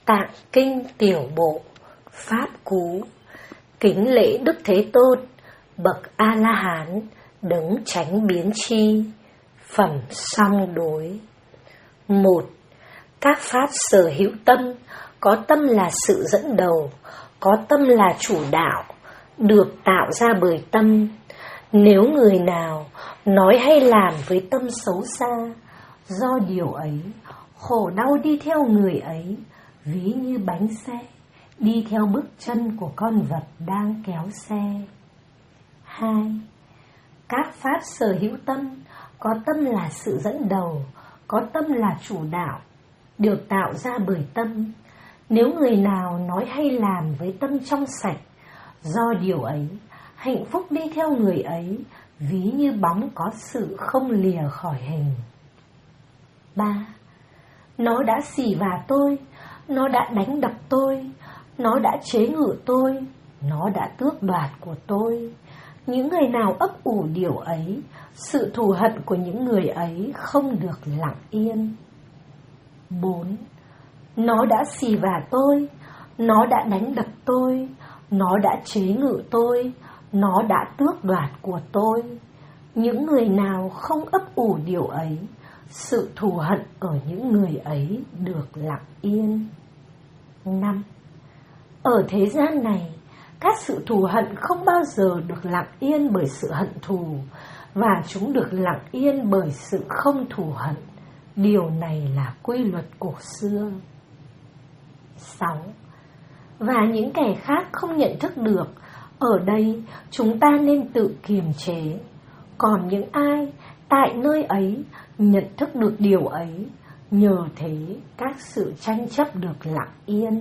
Tạng Kinh Tiểu Bộ Pháp Cú. Kính lễ Đức Thế Tôn, bậc A-la-hán, đấng chánh biến chi. Phẩm song đối. 1. Các pháp sở hữu tâm, có tâm là sự dẫn đầu, có tâm là chủ đạo, được tạo ra bởi tâm. Nếu người nào nói hay làm với tâm xấu xa, do điều ấy, khổ đau đi theo người ấy, ví như bánh xe đi theo bước chân của con vật đang kéo xe. 2. Các pháp sở hữu tâm, có tâm là sự dẫn đầu, có tâm là chủ đạo, được tạo ra bởi tâm. Nếu người nào nói hay làm với tâm trong sạch, do điều ấy, hạnh phúc đi theo người ấy, ví như bóng có sự không lìa khỏi hình. 3. Nó đã xỉ vả tôi, nó đã đánh đập tôi, nó đã chế ngự tôi, nó đã tước đoạt của tôi. Những người nào ấp ủ điều ấy, sự thù hận của những người ấy không được lặng yên. 4. Nó đã xỉ vả tôi, nó đã đánh đập tôi, nó đã chế ngự tôi, nó đã tước đoạt của tôi. Những người nào không ấp ủ điều ấy, sự thù hận ở những người ấy được lặng yên. 5. Ở thế gian này, các sự thù hận không bao giờ được lặng yên bởi sự hận thù, và chúng được lặng yên bởi sự không thù hận. Điều này là quy luật cổ xưa. 6. Và những kẻ khác không nhận thức được, ở đây chúng ta nên tự kiềm chế. Còn những ai tại nơi ấy nhận thức được điều ấy, nhờ thế các sự tranh chấp được lặng yên.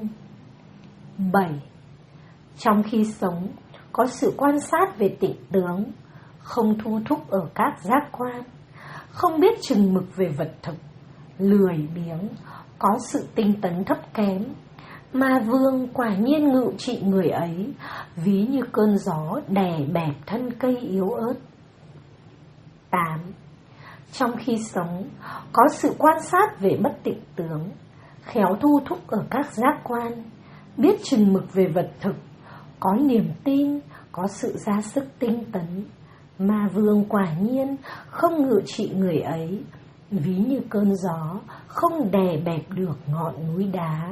7. Trong khi sống, có sự quan sát về tịnh tướng, không thu thúc ở các giác quan, không biết chừng mực về vật thực, lười biếng, có sự tinh tấn thấp kém, mà vương quả nhiên ngự trị người ấy, ví như cơn gió đè bẹp thân cây yếu ớt. 8. Trong khi sống, có sự quan sát về bất tịnh tướng, khéo thu thúc ở các giác quan, biết chừng mực về vật thực, có niềm tin, có sự ra sức tinh tấn, mà vương quả nhiên không ngự trị người ấy, ví như cơn gió không đè bẹp được ngọn núi đá.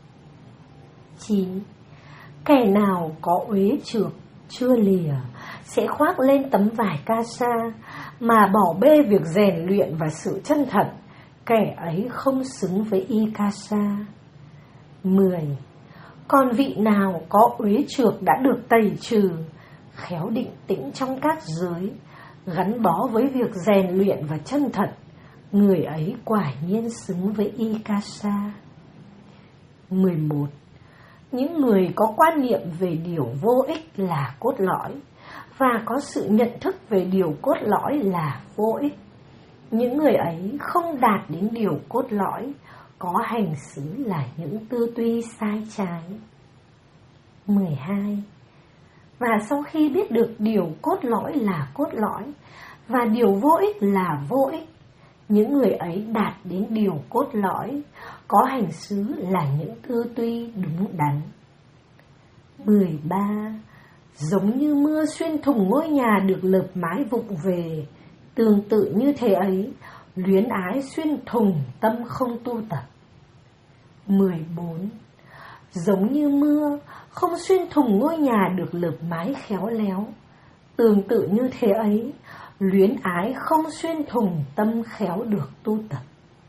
9. Kẻ nào có uế trược chưa lìa sẽ khoác lên tấm vải ca sa, mà bỏ bê việc rèn luyện và sự chân thật, kẻ ấy không xứng với y ca sa. 10. Còn vị nào có uế trược đã được tẩy trừ, khéo định tĩnh trong các giới, gắn bó với việc rèn luyện và chân thật, người ấy quả nhiên xứng với y ca sa. 11. Những người có quan niệm về điều vô ích là cốt lõi, và có sự nhận thức về điều cốt lõi là vô ích, những người ấy không đạt đến điều cốt lõi, có hành xứ là những tư duy sai trái. 12. Và sau khi biết được điều cốt lõi là cốt lõi, và điều vô ích là vô ích, những người ấy đạt đến điều cốt lõi, có hành xứ là những tư duy đúng đắn. 13. Giống như mưa xuyên thủng ngôi nhà được lợp mái vụng về, tương tự như thế ấy, luyến ái xuyên thủng tâm không tu tập. 14. Giống như mưa không xuyên thủng ngôi nhà được lợp mái khéo léo, tương tự như thế ấy, luyến ái không xuyên thủng tâm khéo được tu tập.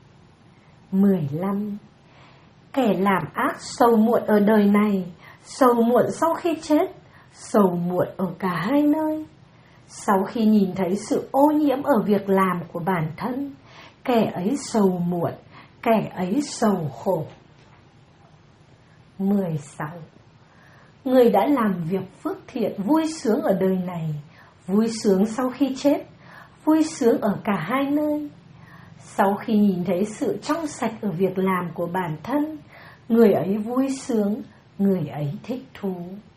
15. Kẻ làm ác sầu muộn ở đời này, sầu muộn sau khi chết, sầu muộn ở cả hai nơi. Sau khi nhìn thấy sự ô nhiễm ở việc làm của bản thân, kẻ ấy sầu muộn, kẻ ấy sầu khổ. 16. Người đã làm việc phước thiện vui sướng ở đời này, vui sướng sau khi chết, vui sướng ở cả hai nơi. Sau khi nhìn thấy sự trong sạch ở việc làm của bản thân, người ấy vui sướng, người ấy thích thú.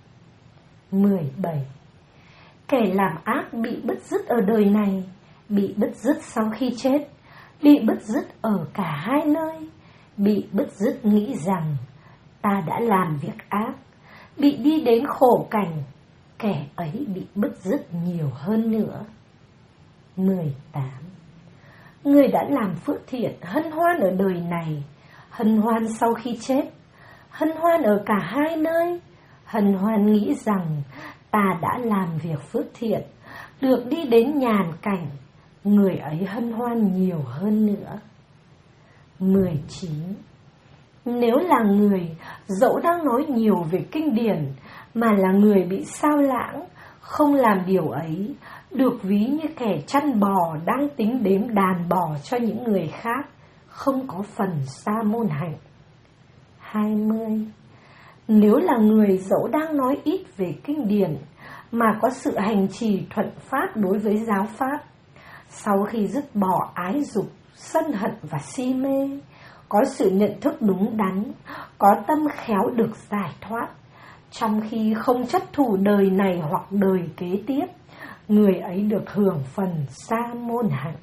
17. Kẻ làm ác bị bứt rứt ở đời này, bị bứt rứt sau khi chết, bị bứt rứt ở cả hai nơi, bị bứt rứt nghĩ rằng ta đã làm việc ác, bị đi đến khổ cảnh, kẻ ấy bị bứt rứt nhiều hơn nữa. 18. Người đã làm phước thiện hân hoan ở đời này, hân hoan sau khi chết, hân hoan ở cả hai nơi, hân hoan nghĩ rằng ta đã làm việc phước thiện, được đi đến nhàn cảnh, người ấy hân hoan nhiều hơn nữa. 19. Nếu là người dẫu đang nói nhiều về kinh điển mà là người bị sao lãng, không làm điều ấy, được ví như kẻ chăn bò đang tính đếm đàn bò cho những người khác, không có phần sa môn hạnh. 20. Nếu là người dẫu đang nói ít về kinh điển mà có sự hành trì thuận pháp đối với giáo pháp, sau khi dứt bỏ ái dục, sân hận và si mê, có sự nhận thức đúng đắn, có tâm khéo được giải thoát, trong khi không chấp thủ đời này hoặc đời kế tiếp, người ấy được hưởng phần sa môn hạnh.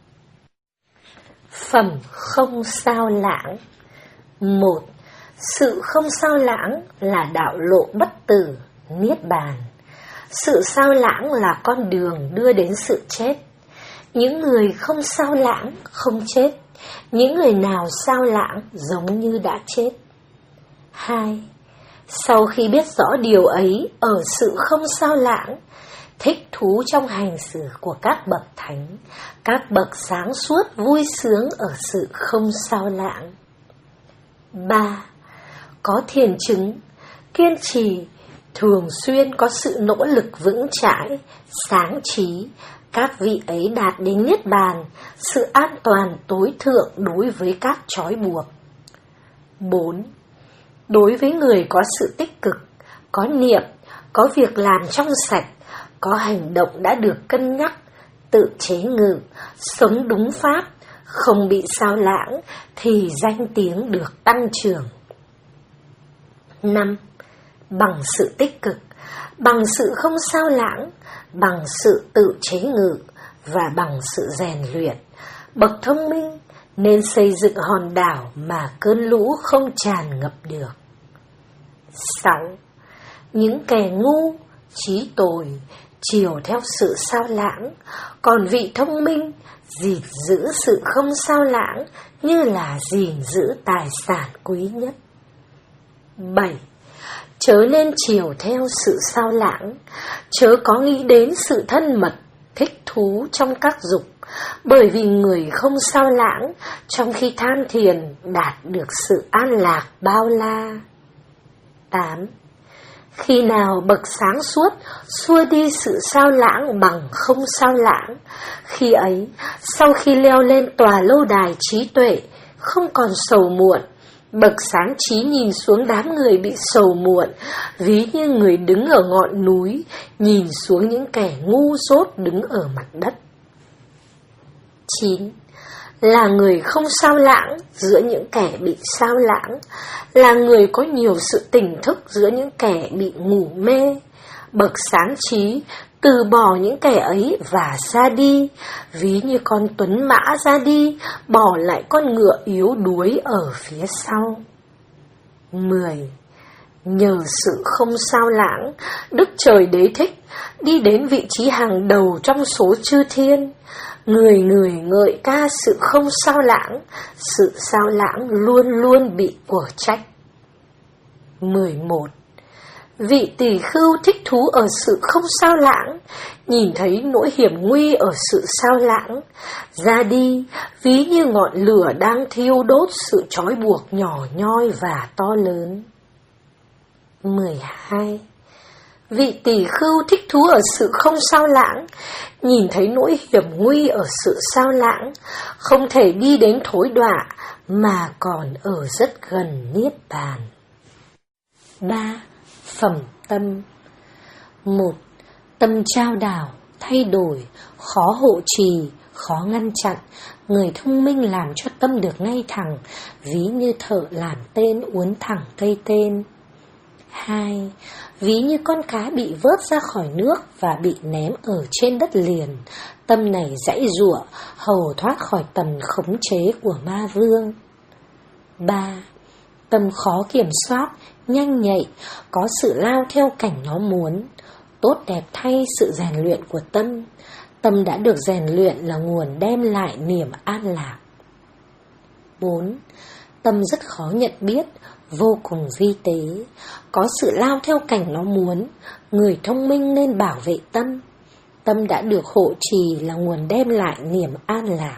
Phẩm không sao lãng. 1. Sự không sao lãng là đạo lộ bất tử, niết bàn. Sự sao lãng là con đường đưa đến sự chết. Những người không sao lãng không chết, những người nào sao lãng giống như đã chết. 2. Sau khi biết rõ điều ấy ở sự không sao lãng, thích thú trong hành xử của các bậc thánh, các bậc sáng suốt vui sướng ở sự không sao lãng. 3. Có thiền chứng, kiên trì, thường xuyên có sự nỗ lực vững chãi, sáng trí, các vị ấy đạt đến niết bàn, sự an toàn tối thượng đối với các trói buộc. 4. Đối với người có sự tích cực, có niệm, có việc làm trong sạch, có hành động đã được cân nhắc, tự chế ngự, sống đúng pháp, không bị sao lãng, thì danh tiếng được tăng trưởng. 5. Bằng sự tích cực, bằng sự không sao lãng, bằng sự tự chế ngự và bằng sự rèn luyện, bậc thông minh nên xây dựng hòn đảo mà cơn lũ không tràn ngập được. 6. Những kẻ ngu, trí tồi, chiều theo sự sao lãng, còn vị thông minh gìn giữ sự không sao lãng như là gìn giữ tài sản quý nhất. 7. Chớ nên chiều theo sự sao lãng, chớ có nghĩ đến sự thân mật, thích thú trong các dục, bởi vì người không sao lãng trong khi tham thiền đạt được sự an lạc bao la. 8. Khi nào bậc sáng suốt xua đi sự sao lãng bằng không sao lãng, khi ấy, sau khi leo lên tòa lâu đài trí tuệ, không còn sầu muộn, bậc sáng trí nhìn xuống đám người bị sầu muộn, ví như người đứng ở ngọn núi, nhìn xuống những kẻ ngu dốt đứng ở mặt đất. 9. Là người không sao lãng giữa những kẻ bị sao lãng, là người có nhiều sự tỉnh thức giữa những kẻ bị ngủ mê. Bậc sáng trí từ bỏ những kẻ ấy và ra đi, ví như con tuấn mã ra đi, bỏ lại con ngựa yếu đuối ở phía sau. 10. Nhờ sự không sao lãng, Đức Trời Đế Thích đi đến vị trí hàng đầu trong số chư thiên. Người người ngợi ca sự không sao lãng, sự sao lãng luôn luôn bị của trách. 11. Vị tỷ khưu thích thú ở sự không sao lãng, nhìn thấy nỗi hiểm nguy ở sự sao lãng, ra đi ví như ngọn lửa đang thiêu đốt sự trói buộc nhỏ nhoi và to lớn. 12. Vị tỷ khưu thích thú ở sự không sao lãng, nhìn thấy nỗi hiểm nguy ở sự sao lãng, không thể đi đến thối đọa mà còn ở rất gần niết bàn. 3. Phẩm tâm. 1. Tâm trao đảo, thay đổi, khó hộ trì, khó ngăn chặn. Người thông minh làm cho tâm được ngay thẳng, ví như thợ làm tên uốn thẳng cây tên. 2. Ví như con cá bị vớt ra khỏi nước và bị ném ở trên đất liền, tâm này giãy giụa, hầu thoát khỏi tầm khống chế của ma vương. 3. Tâm khó kiểm soát, nhanh nhạy, có sự lao theo cảnh nó muốn. Tốt đẹp thay sự rèn luyện của tâm. Tâm đã được rèn luyện là nguồn đem lại niềm an lạc. 4. Tâm rất khó nhận biết, vô cùng vi tế, có sự lao theo cảnh nó muốn. Người thông minh nên bảo vệ tâm. Tâm đã được hộ trì là nguồn đem lại niềm an lạc.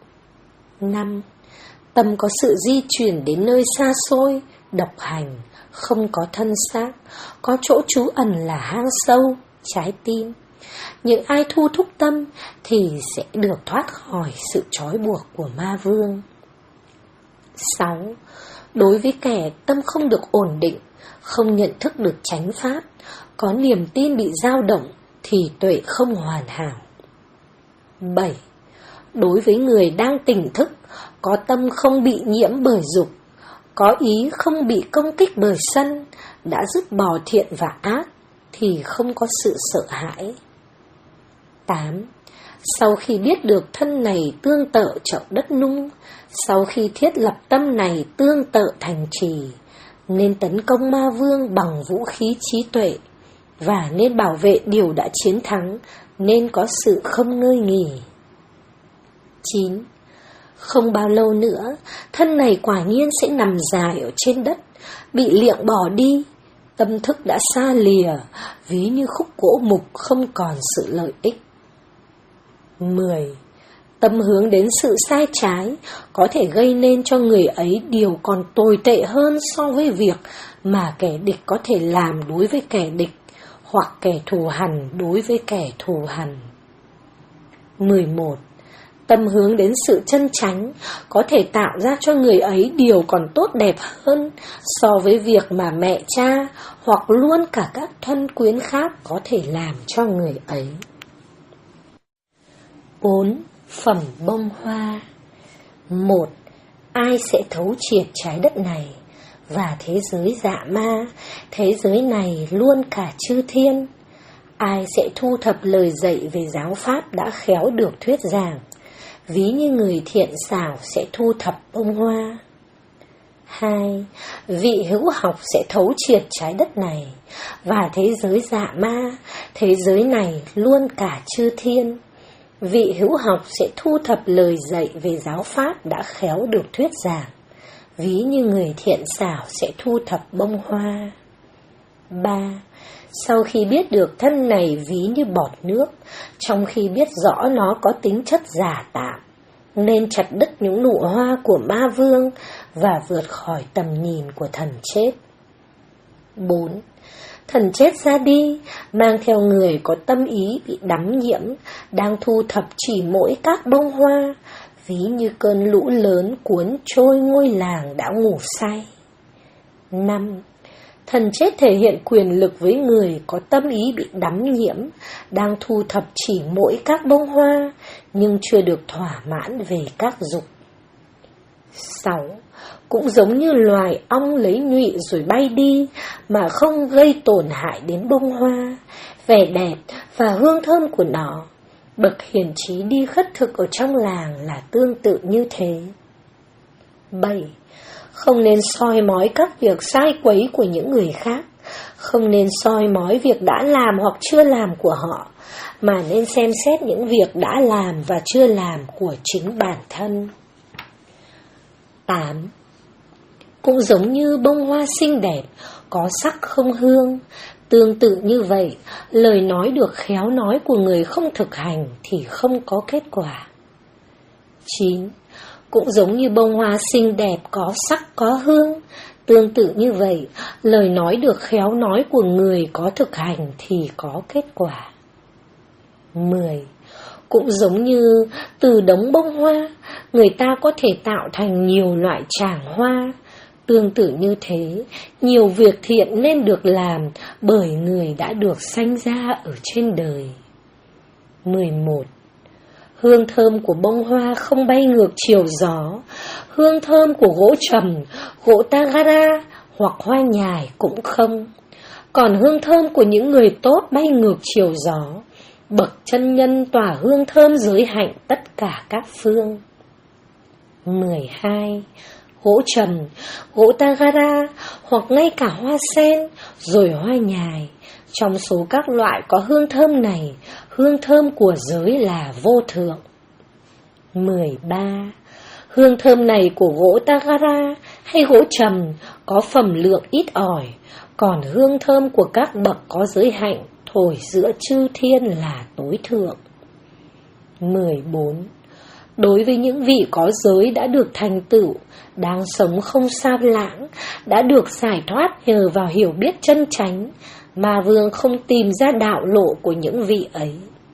5. Tâm có sự di chuyển đến nơi xa xôi, độc hành, không có thân xác, có chỗ trú ẩn là hang sâu, trái tim. Những ai thu thúc tâm thì sẽ được thoát khỏi sự trói buộc của ma vương. 6. Đối với kẻ tâm không được ổn định, không nhận thức được chánh pháp, có niềm tin bị dao động thì tuệ không hoàn hảo. 7. Đối với người đang tỉnh thức, có tâm không bị nhiễm bởi dục, có ý không bị công kích bởi sân, đã dứt bỏ thiện và ác thì không có sự sợ hãi. 8. Sau khi biết được thân này tương tự chậu đất nung, sau khi thiết lập tâm này tương tự thành trì, nên tấn công ma vương bằng vũ khí trí tuệ, và nên bảo vệ điều đã chiến thắng, nên có sự không ngơi nghỉ. 9. Không bao lâu nữa, thân này quả nhiên sẽ nằm dài ở trên đất, bị liệng bỏ đi. Tâm thức đã xa lìa, ví như khúc gỗ mục không còn sự lợi ích. 10. Tâm hướng đến sự sai trái, có thể gây nên cho người ấy điều còn tồi tệ hơn so với việc mà kẻ địch có thể làm đối với kẻ địch, hoặc kẻ thù hằn đối với kẻ thù hằn. 11. Tâm hướng đến sự chân chánh, có thể tạo ra cho người ấy điều còn tốt đẹp hơn so với việc mà mẹ cha hoặc luôn cả các thân quyến khác có thể làm cho người ấy. 4. Phẩm bông hoa. 1. Ai sẽ thấu triệt trái đất này và thế giới dạ ma, thế giới này luôn cả chư thiên? Ai sẽ thu thập lời dạy về giáo pháp đã khéo được thuyết giảng, ví như người thiện xảo sẽ thu thập bông hoa? 2. Vị hữu học sẽ thấu triệt trái đất này và thế giới dạ ma, thế giới này luôn cả chư thiên. Vị hữu học sẽ thu thập lời dạy về giáo pháp đã khéo được thuyết giảng, ví như người thiện xảo sẽ thu thập bông hoa. 3. Sau khi biết được thân này ví như bọt nước, trong khi biết rõ nó có tính chất giả tạm, nên chặt đứt những nụ hoa của ma vương và vượt khỏi tầm nhìn của thần chết. 4. Thần chết ra đi, mang theo người có tâm ý bị đắm nhiễm, đang thu thập chỉ mỗi các bông hoa, ví như cơn lũ lớn cuốn trôi ngôi làng đã ngủ say. 5. Thần chết thể hiện quyền lực với người có tâm ý bị đắm nhiễm, đang thu thập chỉ mỗi các bông hoa, nhưng chưa được thỏa mãn về các dục. 6. Cũng giống như loài ong lấy nhụy rồi bay đi, mà không gây tổn hại đến bông hoa, vẻ đẹp và hương thơm của nó, bậc hiền trí đi khất thực ở trong làng là tương tự như thế. 7. Không nên soi mói các việc sai quấy của những người khác, không nên soi mói việc đã làm hoặc chưa làm của họ, mà nên xem xét những việc đã làm và chưa làm của chính bản thân. 8. Cũng giống như bông hoa xinh đẹp, có sắc không hương, tương tự như vậy, lời nói được khéo nói của người không thực hành thì không có kết quả. 9. Cũng giống như bông hoa xinh đẹp, có sắc có hương, tương tự như vậy, lời nói được khéo nói của người có thực hành thì có kết quả. 10. Cũng giống như từ đống bông hoa, người ta có thể tạo thành nhiều loại tràng hoa. Tương tự như thế, nhiều việc thiện nên được làm bởi người đã được sanh ra ở trên đời. 11. Hương thơm của bông hoa không bay ngược chiều gió, hương thơm của gỗ trầm, gỗ tagara hoặc hoa nhài cũng không. Còn hương thơm của những người tốt bay ngược chiều gió, bậc chân nhân tỏa hương thơm giới hạnh tất cả các phương. 12. gỗ trầm, gỗ tagara hoặc ngay cả hoa sen, rồi hoa nhài. Trong số các loại có hương thơm này, hương thơm của giới là vô thượng. 13. Hương thơm này của gỗ tagara hay gỗ trầm có phẩm lượng ít ỏi, còn hương thơm của các bậc có giới hạnh thổi giữa chư thiên là tối thượng. 14. Đối với những vị có giới đã được thành tựu, đang sống không sao lãng, đã được giải thoát nhờ vào hiểu biết chân chánh, mà vương không tìm ra đạo lộ của những vị ấy.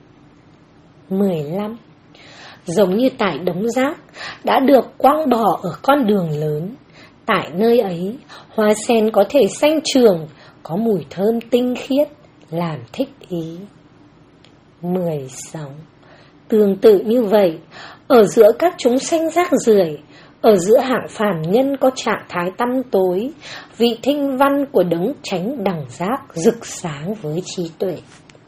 15. Giống như tại đống rác đã được quăng bỏ ở con đường lớn, tại nơi ấy hoa sen có thể xanh trường, có mùi thơm tinh khiết, làm thích ý. 16. Tương tự như vậy, ở giữa các chúng sanh rác rưởi, ở giữa hạng phàm nhân có trạng thái tăm tối, vị thinh văn của đấng chánh đẳng giác rực sáng với trí tuệ.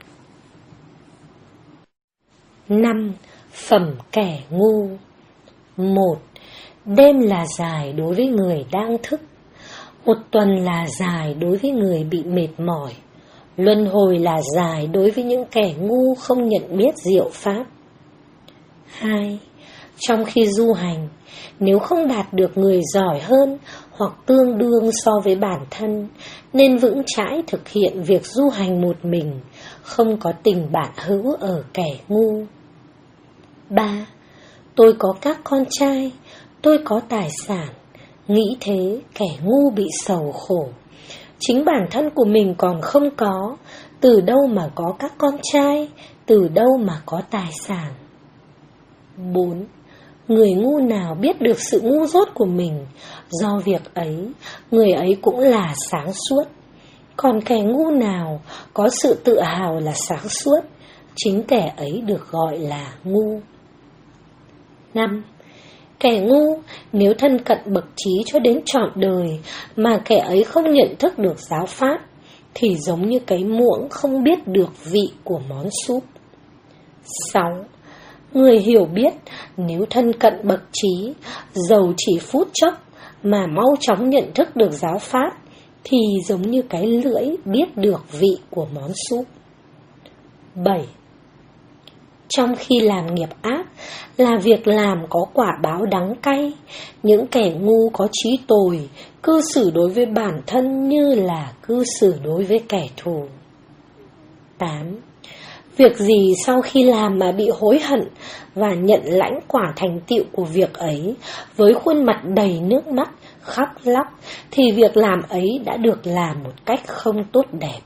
5. Phẩm kẻ ngu. 1. Đêm là dài đối với người đang thức, một tuần là dài đối với người bị mệt mỏi, luân hồi là dài đối với những kẻ ngu không nhận biết diệu pháp. 2. Trong khi du hành, nếu không đạt được người giỏi hơn hoặc tương đương so với bản thân, nên vững chãi thực hiện việc du hành một mình, không có tình bạn hữu ở kẻ ngu. 3. Tôi có các con trai, tôi có tài sản, nghĩ thế kẻ ngu bị sầu khổ. Chính bản thân của mình còn không có, từ đâu mà có các con trai, từ đâu mà có tài sản. 4. Người ngu nào biết được sự ngu dốt của mình, do việc ấy, người ấy cũng là sáng suốt. Còn kẻ ngu nào có sự tự hào là sáng suốt, chính kẻ ấy được gọi là ngu. 5. Kẻ ngu nếu thân cận bậc trí cho đến trọn đời mà kẻ ấy không nhận thức được giáo pháp, thì giống như cái muỗng không biết được vị của món súp. 6. Người hiểu biết nếu thân cận bậc trí, dầu chỉ phút chốc mà mau chóng nhận thức được giáo pháp, thì giống như cái lưỡi biết được vị của món súp. 7. Trong khi làm nghiệp ác là việc làm có quả báo đắng cay, những kẻ ngu có trí tồi, cư xử đối với bản thân như là cư xử đối với kẻ thù. 8. Việc gì sau khi làm mà bị hối hận và nhận lãnh quả thành tựu của việc ấy với khuôn mặt đầy nước mắt, khóc lóc, thì việc làm ấy đã được làm một cách không tốt đẹp.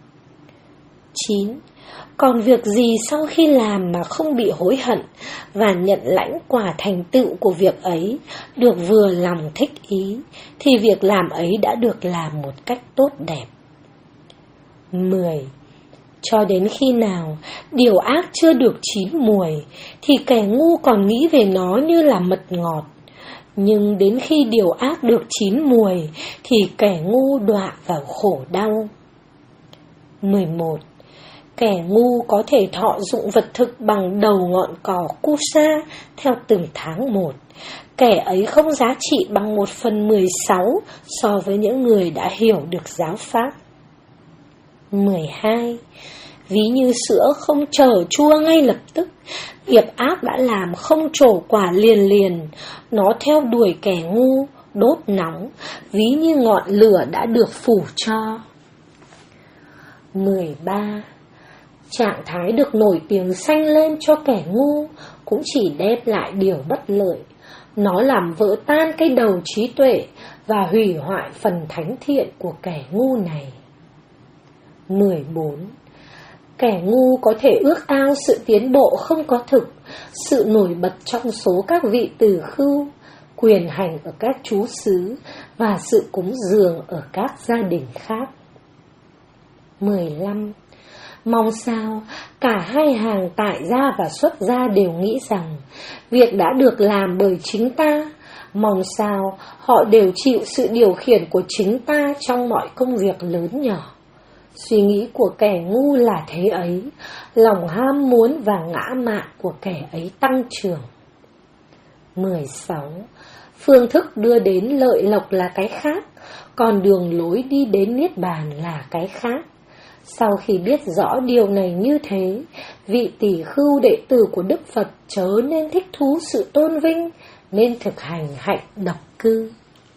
9. Còn việc gì sau khi làm mà không bị hối hận và nhận lãnh quả thành tựu của việc ấy được vừa lòng thích ý, thì việc làm ấy đã được làm một cách tốt đẹp. 10. Cho đến khi nào điều ác chưa được chín mùi, thì kẻ ngu còn nghĩ về nó như là mật ngọt. Nhưng đến khi điều ác được chín mùi, thì kẻ ngu đọa vào khổ đau. 11. Kẻ ngu có thể thọ dụng vật thực bằng đầu ngọn cỏ Kusa theo từng tháng một. Kẻ ấy không giá trị bằng 1/16 so với những người đã hiểu được giáo pháp. 12. Ví như sữa không chờ chua ngay lập tức, nghiệp ác đã làm không trổ quả liền liền, nó theo đuổi kẻ ngu, đốt nóng, ví như ngọn lửa đã được phủ cho. 13. Trạng thái được nổi tiếng sanh lên cho kẻ ngu cũng chỉ đem lại điều bất lợi. Nó làm vỡ tan cái đầu trí tuệ và hủy hoại phần thánh thiện của kẻ ngu này. 14. Kẻ ngu có thể ước ao sự tiến bộ không có thực, sự nổi bật trong số các vị tử khưu, quyền hành ở các chú xứ và sự cúng dường ở các gia đình khác. 15. Mong sao cả hai hàng tại gia và xuất gia đều nghĩ rằng việc đã được làm bởi chính ta. Mong sao họ đều chịu sự điều khiển của chính ta trong mọi công việc lớn nhỏ. Suy nghĩ của kẻ ngu là thế ấy, lòng ham muốn và ngã mạn của kẻ ấy tăng trưởng. 16. Phương thức đưa đến lợi lộc là cái khác, còn đường lối đi đến niết bàn là cái khác. Sau khi biết rõ điều này như thế, vị tỷ khưu đệ tử của Đức Phật chớ nên thích thú sự tôn vinh, nên thực hành hạnh độc cư.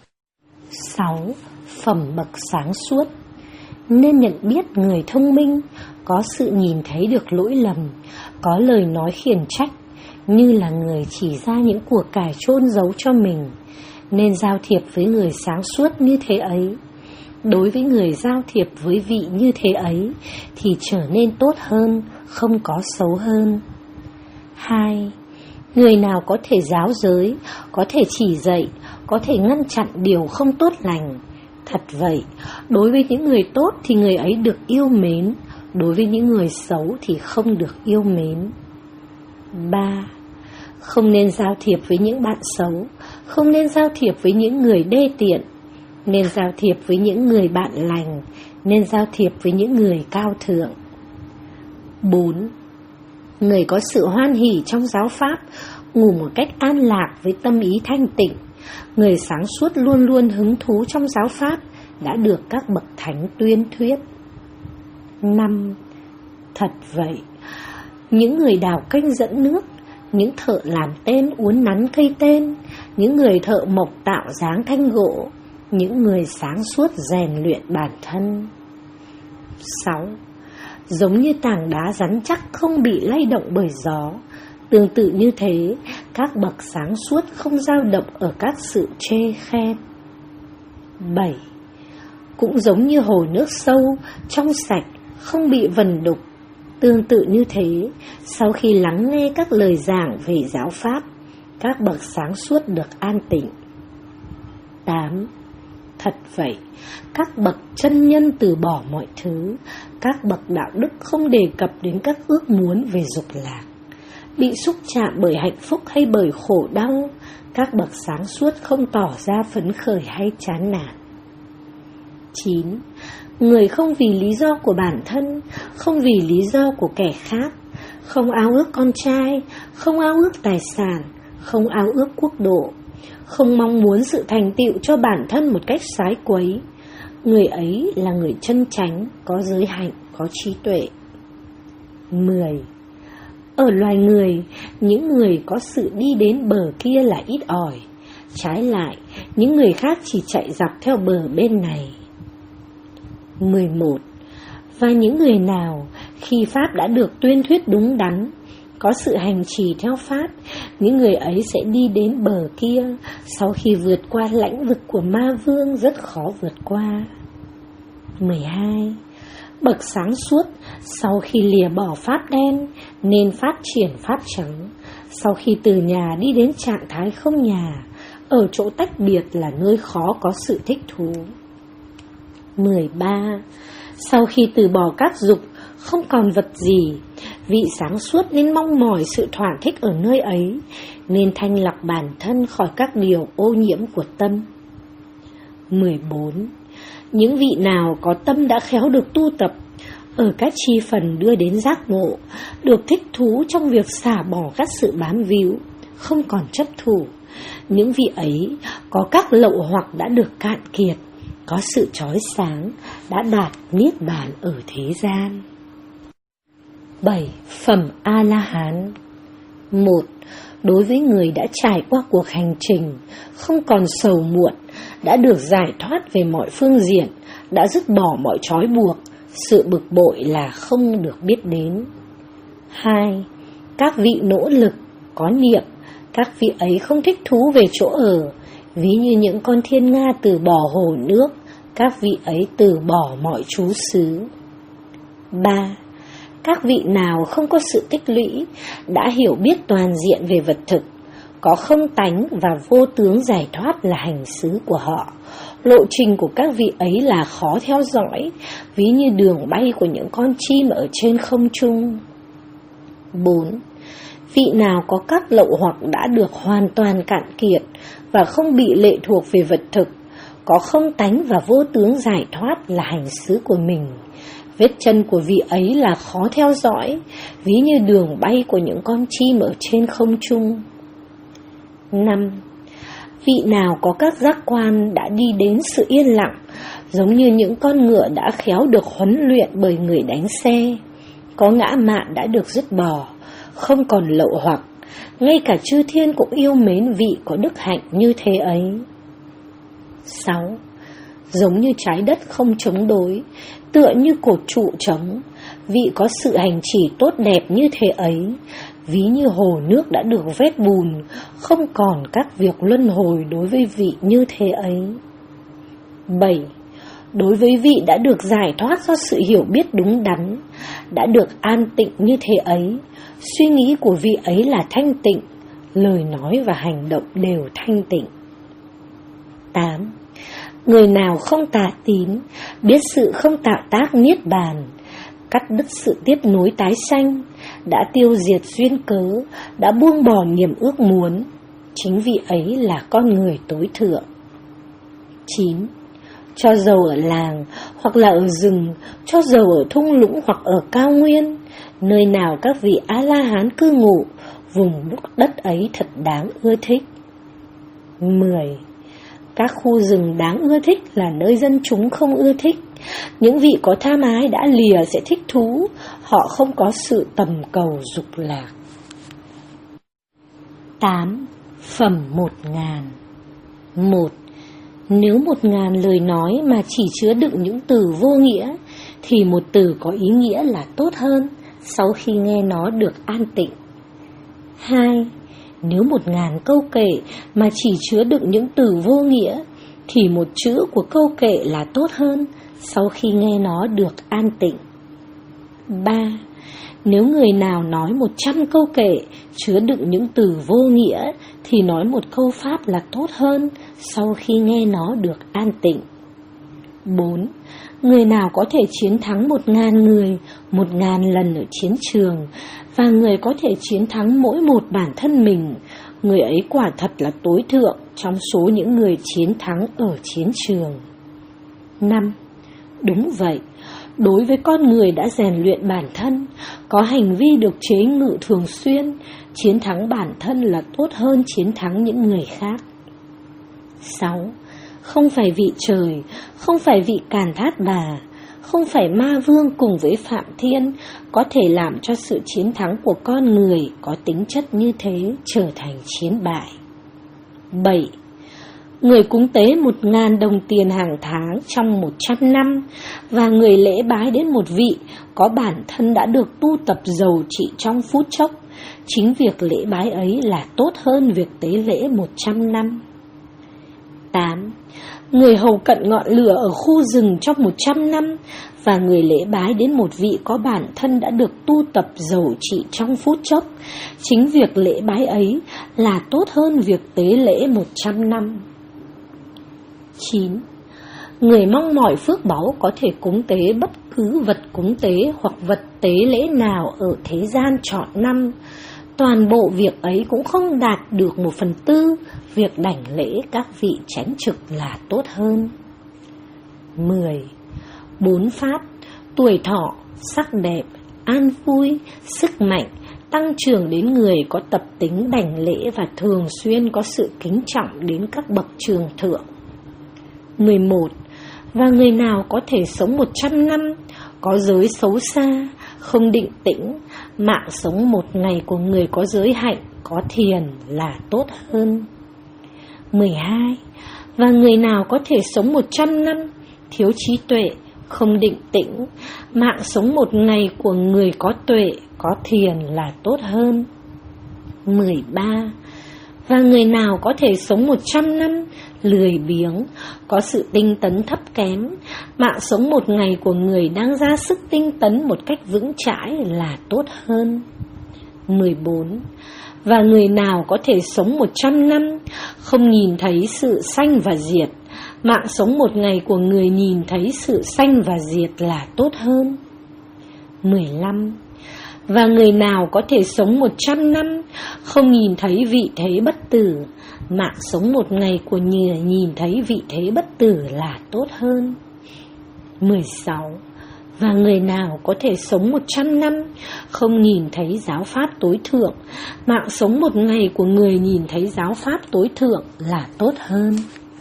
6. Phẩm bậc sáng suốt. Nên nhận biết người thông minh, có sự nhìn thấy được lỗi lầm, có lời nói khiển trách, như là người chỉ ra những của cải chôn giấu cho mình. Nên giao thiệp với người sáng suốt như thế ấy. Đối với người giao thiệp với vị như thế ấy thì trở nên tốt hơn, không có xấu hơn. 2. Người nào có thể giáo giới, có thể chỉ dạy, có thể ngăn chặn điều không tốt lành. Thật vậy, đối với những người tốt thì người ấy được yêu mến, đối với những người xấu thì không được yêu mến. 3. Không nên giao thiệp với những bạn xấu, không nên giao thiệp với những người đê tiện, nên giao thiệp với những người bạn lành, nên giao thiệp với những người cao thượng. 4. Người có sự hoan hỉ trong giáo pháp, ngủ một cách an lạc với tâm ý thanh tịnh. Người sáng suốt luôn luôn hứng thú trong giáo pháp, đã được các bậc thánh tuyên thuyết. 5. Thật vậy, những người đào kênh dẫn nước, những thợ làm tên uốn nắn cây tên, những người thợ mộc tạo dáng thanh gỗ, những người sáng suốt rèn luyện bản thân. 6. Giống như tảng đá rắn chắc không bị lay động bởi gió, tương tự như thế, các bậc sáng suốt không dao động ở các sự chê khen. 7. Cũng giống như hồ nước sâu, trong sạch, không bị vần đục, tương tự như thế, sau khi lắng nghe các lời giảng về giáo pháp, các bậc sáng suốt được an tịnh. 8. Thật vậy, các bậc chân nhân từ bỏ mọi thứ, các bậc đạo đức không đề cập đến các ước muốn về dục lạc. Bị xúc chạm bởi hạnh phúc hay bởi khổ đau, các bậc sáng suốt không tỏ ra phấn khởi hay chán nản. 9. Người không vì lý do của bản thân, không vì lý do của kẻ khác, không ao ước con trai, không ao ước tài sản, không ao ước quốc độ, không mong muốn sự thành tựu cho bản thân một cách sái quấy. Người ấy là người chân chánh, có giới hạnh, có trí tuệ. 10. Ở loài người, những người có sự đi đến bờ kia là ít ỏi, trái lại, những người khác chỉ chạy dọc theo bờ bên này. 11. Và những người nào khi Pháp đã được tuyên thuyết đúng đắn, có sự hành trì theo Pháp, những người ấy sẽ đi đến bờ kia sau khi vượt qua lãnh vực của ma vương rất khó vượt qua. 12. Bậc sáng suốt sau khi lìa bỏ Pháp đen nên phát triển Pháp trắng, sau khi từ nhà đi đến trạng thái không nhà, ở chỗ tách biệt là nơi khó có sự thích thú. 13. Sau khi từ bỏ các dục, không còn vật gì, vị sáng suốt nên mong mỏi sự thỏa thích ở nơi ấy, nên thanh lọc bản thân khỏi các điều ô nhiễm của tâm. 14. Những vị nào có tâm đã khéo được tu tập, ở các chi phần đưa đến giác ngộ, được thích thú trong việc xả bỏ các sự bám víu, không còn chấp thủ, những vị ấy có các lậu hoặc đã được cạn kiệt, có sự chói sáng, đã đạt niết bàn ở thế gian. 7. Phẩm A-la-hán. 1. Đối với người đã trải qua cuộc hành trình, không còn sầu muộn, đã được giải thoát về mọi phương diện, đã dứt bỏ mọi trói buộc, sự bực bội là không được biết đến. 2. Các vị nỗ lực, có niệm, các vị ấy không thích thú về chỗ ở, ví như những con thiên nga từ bỏ hồ nước, các vị ấy từ bỏ mọi trú xứ. 3. Các vị nào không có sự tích lũy, đã hiểu biết toàn diện về vật thực, có không tánh và vô tướng giải thoát là hành xứ của họ. Lộ trình của các vị ấy là khó theo dõi, ví như đường bay của những con chim ở trên không trung. 4. Vị nào có các lậu hoặc đã được hoàn toàn cạn kiệt và không bị lệ thuộc về vật thực, có không tánh và vô tướng giải thoát là hành xứ của mình. Vết chân của vị ấy là khó theo dõi, ví như đường bay của những con chim ở trên không trung. 5. Vị nào có các giác quan đã đi đến sự yên lặng, giống như những con ngựa đã khéo được huấn luyện bởi người đánh xe. Có ngã mạn đã được dứt bỏ, không còn lậu hoặc. Ngay cả chư thiên cũng yêu mến vị có đức hạnh như thế ấy. 6. Giống như trái đất không chống đối, tựa như cột trụ trống, vị có sự hành chỉ tốt đẹp như thế ấy, ví như hồ nước đã được vét bùn, không còn các việc luân hồi đối với vị như thế ấy. 7. Đối với vị đã được giải thoát do sự hiểu biết đúng đắn, đã được an tịnh như thế ấy, suy nghĩ của vị ấy là thanh tịnh, lời nói và hành động đều thanh tịnh. 8. Người nào không tà tín, biết sự không tạo tác niết bàn, cắt đứt sự tiếp nối tái sanh, đã tiêu diệt duyên cớ, đã buông bỏ niềm ước muốn, chính vị ấy là con người tối thượng. 9. Cho dầu ở làng hoặc là ở rừng, cho dầu ở thung lũng hoặc ở cao nguyên, nơi nào các vị A-la-hán cư ngụ, vùng đất ấy thật đáng ưa thích. 10. Các khu rừng đáng ưa thích là nơi dân chúng không ưa thích. Những vị có tham ái đã lìa sẽ thích thú, họ không có sự tầm cầu dục lạc. 8. Phẩm 1000. 1. Nếu 1000 lời nói mà chỉ chứa đựng những từ vô nghĩa, thì một từ có ý nghĩa là tốt hơn sau khi nghe nó được an tịnh. 2. Nếu 1000 câu kệ mà chỉ chứa đựng những từ vô nghĩa, thì một chữ của câu kệ là tốt hơn sau khi nghe nó được an tịnh. 3. Nếu người nào nói 100 câu kệ chứa đựng những từ vô nghĩa, thì nói một câu pháp là tốt hơn sau khi nghe nó được an tịnh. 4. Người nào có thể chiến thắng 1000 người 1000 lần ở chiến trường, và người có thể chiến thắng mỗi một bản thân mình, người ấy quả thật là tối thượng trong số những người chiến thắng ở chiến trường. 5. Đúng vậy, đối với con người đã rèn luyện bản thân, có hành vi được chế ngự thường xuyên, chiến thắng bản thân là tốt hơn chiến thắng những người khác. 6. Không phải vị trời, không phải vị Càn Thát Bà, không phải ma vương cùng với Phạm Thiên có thể làm cho sự chiến thắng của con người có tính chất như thế trở thành chiến bại. 7. Người cúng tế 1000 đồng tiền hàng tháng trong 100 năm, và người lễ bái đến một vị có bản thân đã được tu tập dầu trị trong phút chốc, chính việc lễ bái ấy là tốt hơn việc tế lễ 100 năm. 8. Người hầu cận ngọn lửa ở khu rừng trong 100 năm, và người lễ bái đến một vị có bản thân đã được tu tập dầu trị trong phút chốc, chính việc lễ bái ấy là tốt hơn việc tế lễ 100 năm. 9. Người mong mỏi phước báu có thể cúng tế bất cứ vật cúng tế hoặc vật tế lễ nào ở thế gian trọn năm. Toàn bộ việc ấy cũng không đạt được 1/4 việc đảnh lễ các vị chánh trực là tốt hơn. 10. 4 pháp, tuổi thọ, sắc đẹp, an vui, sức mạnh, tăng trưởng đến người có tập tính đảnh lễ và thường xuyên có sự kính trọng đến các bậc trường thượng. 11. Và người nào có thể sống 100 năm, có giới xấu xa, không định tĩnh, mạng sống một ngày của người có giới hạnh, có thiền là tốt hơn. 12. Và người nào có thể sống 100 năm, thiếu trí tuệ, không định tĩnh, mạng sống một ngày của người có tuệ, có thiền là tốt hơn. 13. Và người nào có thể sống 100 năm, lười biếng, có sự tinh tấn thấp kém, mạng sống một ngày của người đang ra sức tinh tấn một cách vững chãi là tốt hơn. 14. Và người nào có thể sống 100 năm, không nhìn thấy sự sanh và diệt, mạng sống một ngày của người nhìn thấy sự sanh và diệt là tốt hơn. 15. Và người nào có thể sống 100 năm, không nhìn thấy vị thế bất tử, mạng sống một ngày của nhìn thấy vị thế bất tử là tốt hơn. 16. Và người nào có thể sống 100 năm không nhìn thấy giáo pháp tối thượng, mạng sống một ngày của người nhìn thấy giáo pháp tối thượng là tốt hơn.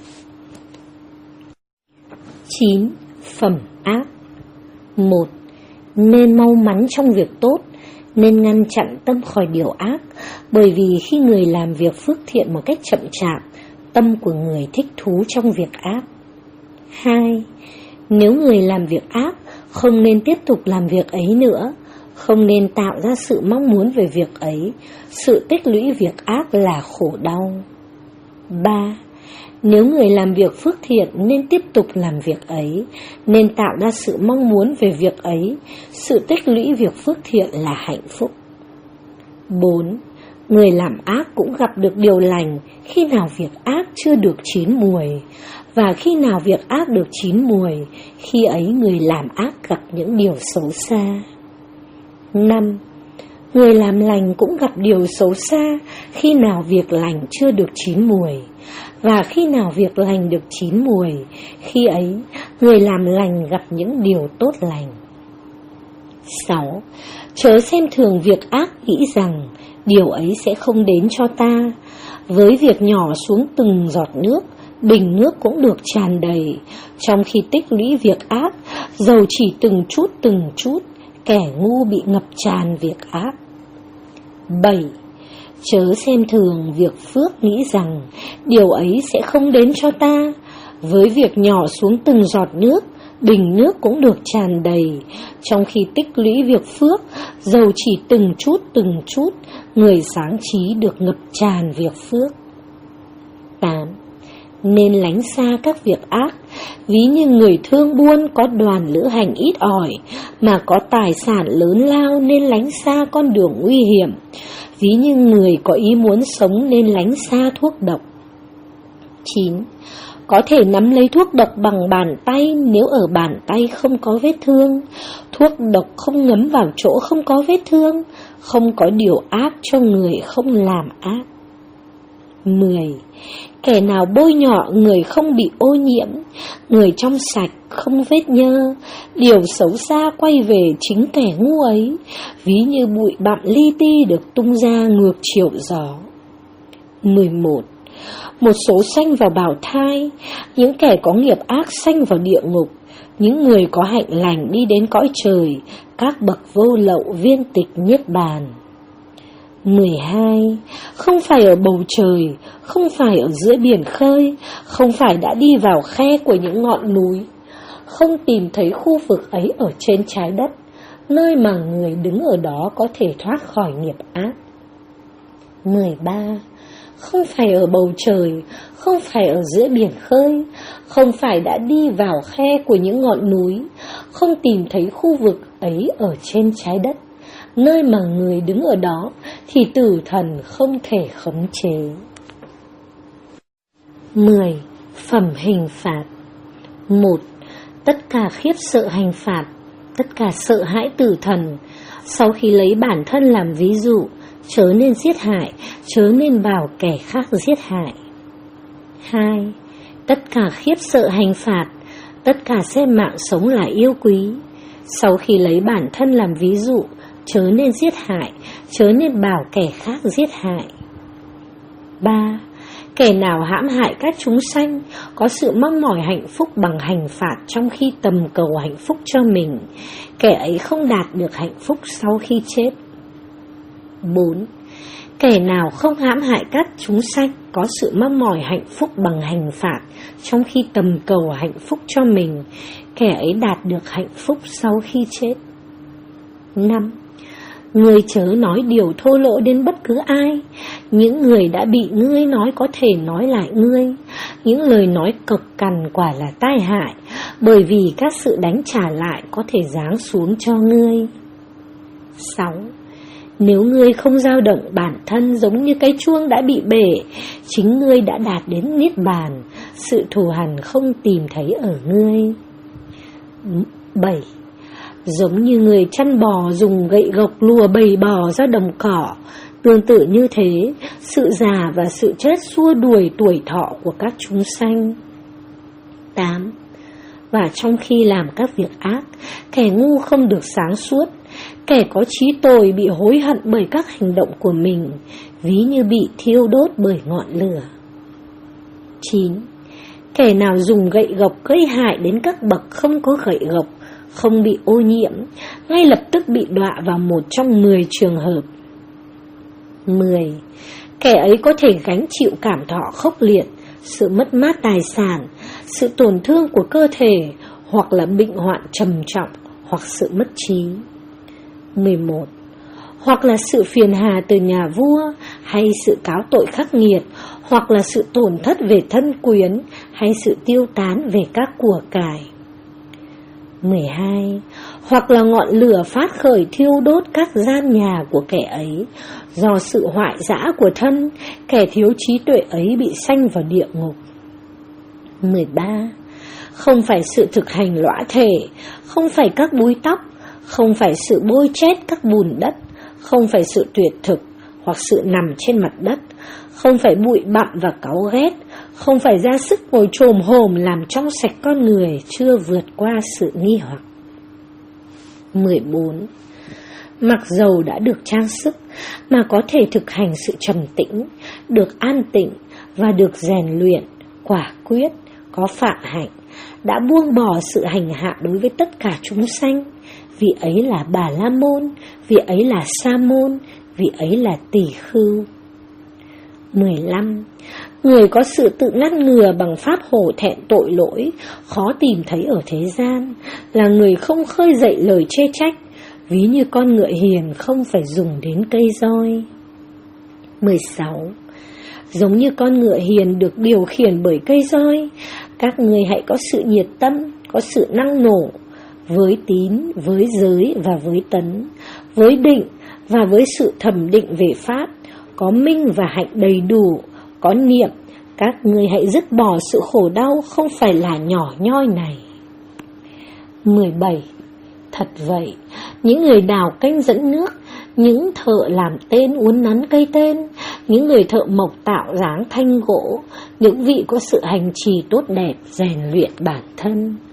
9. Phẩm ác. 1. Nên mau mắn trong việc tốt, nên ngăn chặn tâm khỏi điều ác, bởi vì khi người làm việc phước thiện một cách chậm chạp, tâm của người thích thú trong việc ác. 2. Nếu người làm việc ác, không nên tiếp tục làm việc ấy nữa, không nên tạo ra sự mong muốn về việc ấy, sự tích lũy việc ác là khổ đau. 3. Nếu người làm việc phước thiện nên tiếp tục làm việc ấy, nên tạo ra sự mong muốn về việc ấy, sự tích lũy việc phước thiện là hạnh phúc. 4. Người làm ác cũng gặp được điều lành khi nào việc ác chưa được chín mùi, và khi nào việc ác được chín mùi, khi ấy người làm ác gặp những điều xấu xa. 5. Người làm lành cũng gặp điều xấu xa khi nào việc lành chưa được chín mùi, và khi nào việc lành được chín mùi, khi ấy người làm lành gặp những điều tốt lành. 6. Chớ xem thường việc ác, nghĩ rằng điều ấy sẽ không đến cho ta. Với việc nhỏ xuống từng giọt nước, bình nước cũng được tràn đầy. Trong khi tích lũy việc ác, dầu chỉ từng chút, kẻ ngu bị ngập tràn việc ác. 7. Chớ xem thường việc phước, nghĩ rằng điều ấy sẽ không đến cho ta. Với việc nhỏ xuống từng giọt nước, bình nước cũng được tràn đầy. Trong khi tích lũy việc phước, dầu chỉ từng chút, người sáng trí được ngập tràn việc phước. 8. Nên lánh xa các việc ác, ví như người thương buôn có đoàn lữ hành ít ỏi, mà có tài sản lớn lao nên lánh xa con đường nguy hiểm. Ví như người có ý muốn sống nên lánh xa thuốc độc. 9. Có thể nắm lấy thuốc độc bằng bàn tay nếu ở bàn tay không có vết thương. Thuốc độc không ngấm vào chỗ không có vết thương, không có điều ác cho người không làm ác. 10. Kẻ nào bôi nhọ người không bị ô nhiễm, người trong sạch không vết nhơ, điều xấu xa quay về chính kẻ ngu ấy, ví như bụi bặm li ti được tung ra ngược chiều gió. 11. Một số sanh vào bào thai, những kẻ có nghiệp ác sanh vào địa ngục, những người có hạnh lành đi đến cõi trời, các bậc vô lậu viên tịch niết bàn. 12. Không phải ở bầu trời, không phải ở giữa biển khơi, không phải đã đi vào khe của những ngọn núi, không tìm thấy khu vực ấy ở trên trái đất, nơi mà người đứng ở đó có thể thoát khỏi nghiệp ác. 13. Không phải ở bầu trời, không phải ở giữa biển khơi, không phải đã đi vào khe của những ngọn núi, không tìm thấy khu vực ấy ở trên trái đất, nơi mà người đứng ở đó thì tử thần không thể khống chế. 10. Phẩm hình phạt. 1. Tất cả khiếp sợ hành phạt, tất cả sợ hãi tử thần. Sau khi lấy bản thân làm ví dụ, chớ nên giết hại, chớ nên bảo kẻ khác giết hại. 2. Tất cả khiếp sợ hành phạt, tất cả xem mạng sống là yêu quý. Sau khi lấy bản thân làm ví dụ, chớ nên giết hại, chớ nên bảo kẻ khác giết hại. 3. Kẻ nào hãm hại các chúng sanh, có sự mong mỏi hạnh phúc bằng hành phạt trong khi tầm cầu hạnh phúc cho mình, kẻ ấy không đạt được hạnh phúc sau khi chết. 4. Kẻ nào không hãm hại các chúng sanh, có sự mong mỏi hạnh phúc bằng hành phạt trong khi tầm cầu hạnh phúc cho mình, kẻ ấy đạt được hạnh phúc sau khi chết. 5. Ngươi chớ nói điều thô lỗ đến bất cứ ai. Những người đã bị ngươi nói có thể nói lại ngươi. Những lời nói cộc cằn quả là tai hại, bởi vì các sự đánh trả lại có thể giáng xuống cho ngươi. 6. Nếu ngươi không dao động bản thân giống như cái chuông đã bị bể, chính ngươi đã đạt đến niết bàn, sự thù hằn không tìm thấy ở ngươi. 7. Giống như người chăn bò dùng gậy gộc lùa bầy bò ra đồng cỏ, tương tự như thế, sự già và sự chết xua đuổi tuổi thọ của các chúng sanh. 8. Và trong khi làm các việc ác, kẻ ngu không được sáng suốt. Kẻ có trí tồi bị hối hận bởi các hành động của mình, ví như bị thiêu đốt bởi ngọn lửa. 9. Kẻ nào dùng gậy gộc gây hại đến các bậc không có gậy gộc, không bị ô nhiễm, ngay lập tức bị đọa vào một trong 10 trường hợp. 10. Kẻ ấy có thể gánh chịu cảm thọ khốc liệt, sự mất mát tài sản, sự tổn thương của cơ thể, hoặc là bệnh hoạn trầm trọng, hoặc sự mất trí. 11. Hoặc là sự phiền hà từ nhà vua, hay sự cáo tội khắc nghiệt, hoặc là sự tổn thất về thân quyến, hay sự tiêu tán về các của cải. 12. Hoặc là ngọn lửa phát khởi thiêu đốt các gian nhà của kẻ ấy. Do sự hoại dã của thân, kẻ thiếu trí tuệ ấy bị sanh vào địa ngục. 13. Không phải sự thực hành lõa thể, không phải các búi tóc, không phải sự bôi chét các bùn đất, không phải sự tuyệt thực hoặc sự nằm trên mặt đất, không phải bụi bặm và cáu ghét, không phải ra sức ngồi chồm hổm làm trong sạch con người chưa vượt qua sự nghi hoặc. 14. Mặc dầu đã được trang sức mà có thể thực hành sự trầm tĩnh, được an tịnh và được rèn luyện, quả quyết, có phạm hạnh, đã buông bỏ sự hành hạ đối với tất cả chúng sanh, vì ấy là Bà La Môn, vì ấy là Sa Môn, vì ấy là Tỳ Khưu. 15. Người có sự tự ngăn ngừa bằng pháp hổ thẹn tội lỗi, khó tìm thấy ở thế gian, là người không khơi dậy lời chê trách, ví như con ngựa hiền không phải dùng đến cây roi. 16. Giống như con ngựa hiền được điều khiển bởi cây roi, các người hãy có sự nhiệt tâm, có sự năng nổ, với tín, với giới và với tấn, với định và với sự thẩm định về pháp, có minh và hạnh đầy đủ, có niệm, các người hãy dứt bỏ sự khổ đau không phải là nhỏ nhoi này. 17. Thật vậy, những người đào kênh dẫn nước, những thợ làm tên uốn nắn cây tên, những người thợ mộc tạo dáng thanh gỗ, những vị có sự hành trì tốt đẹp rèn luyện bản thân,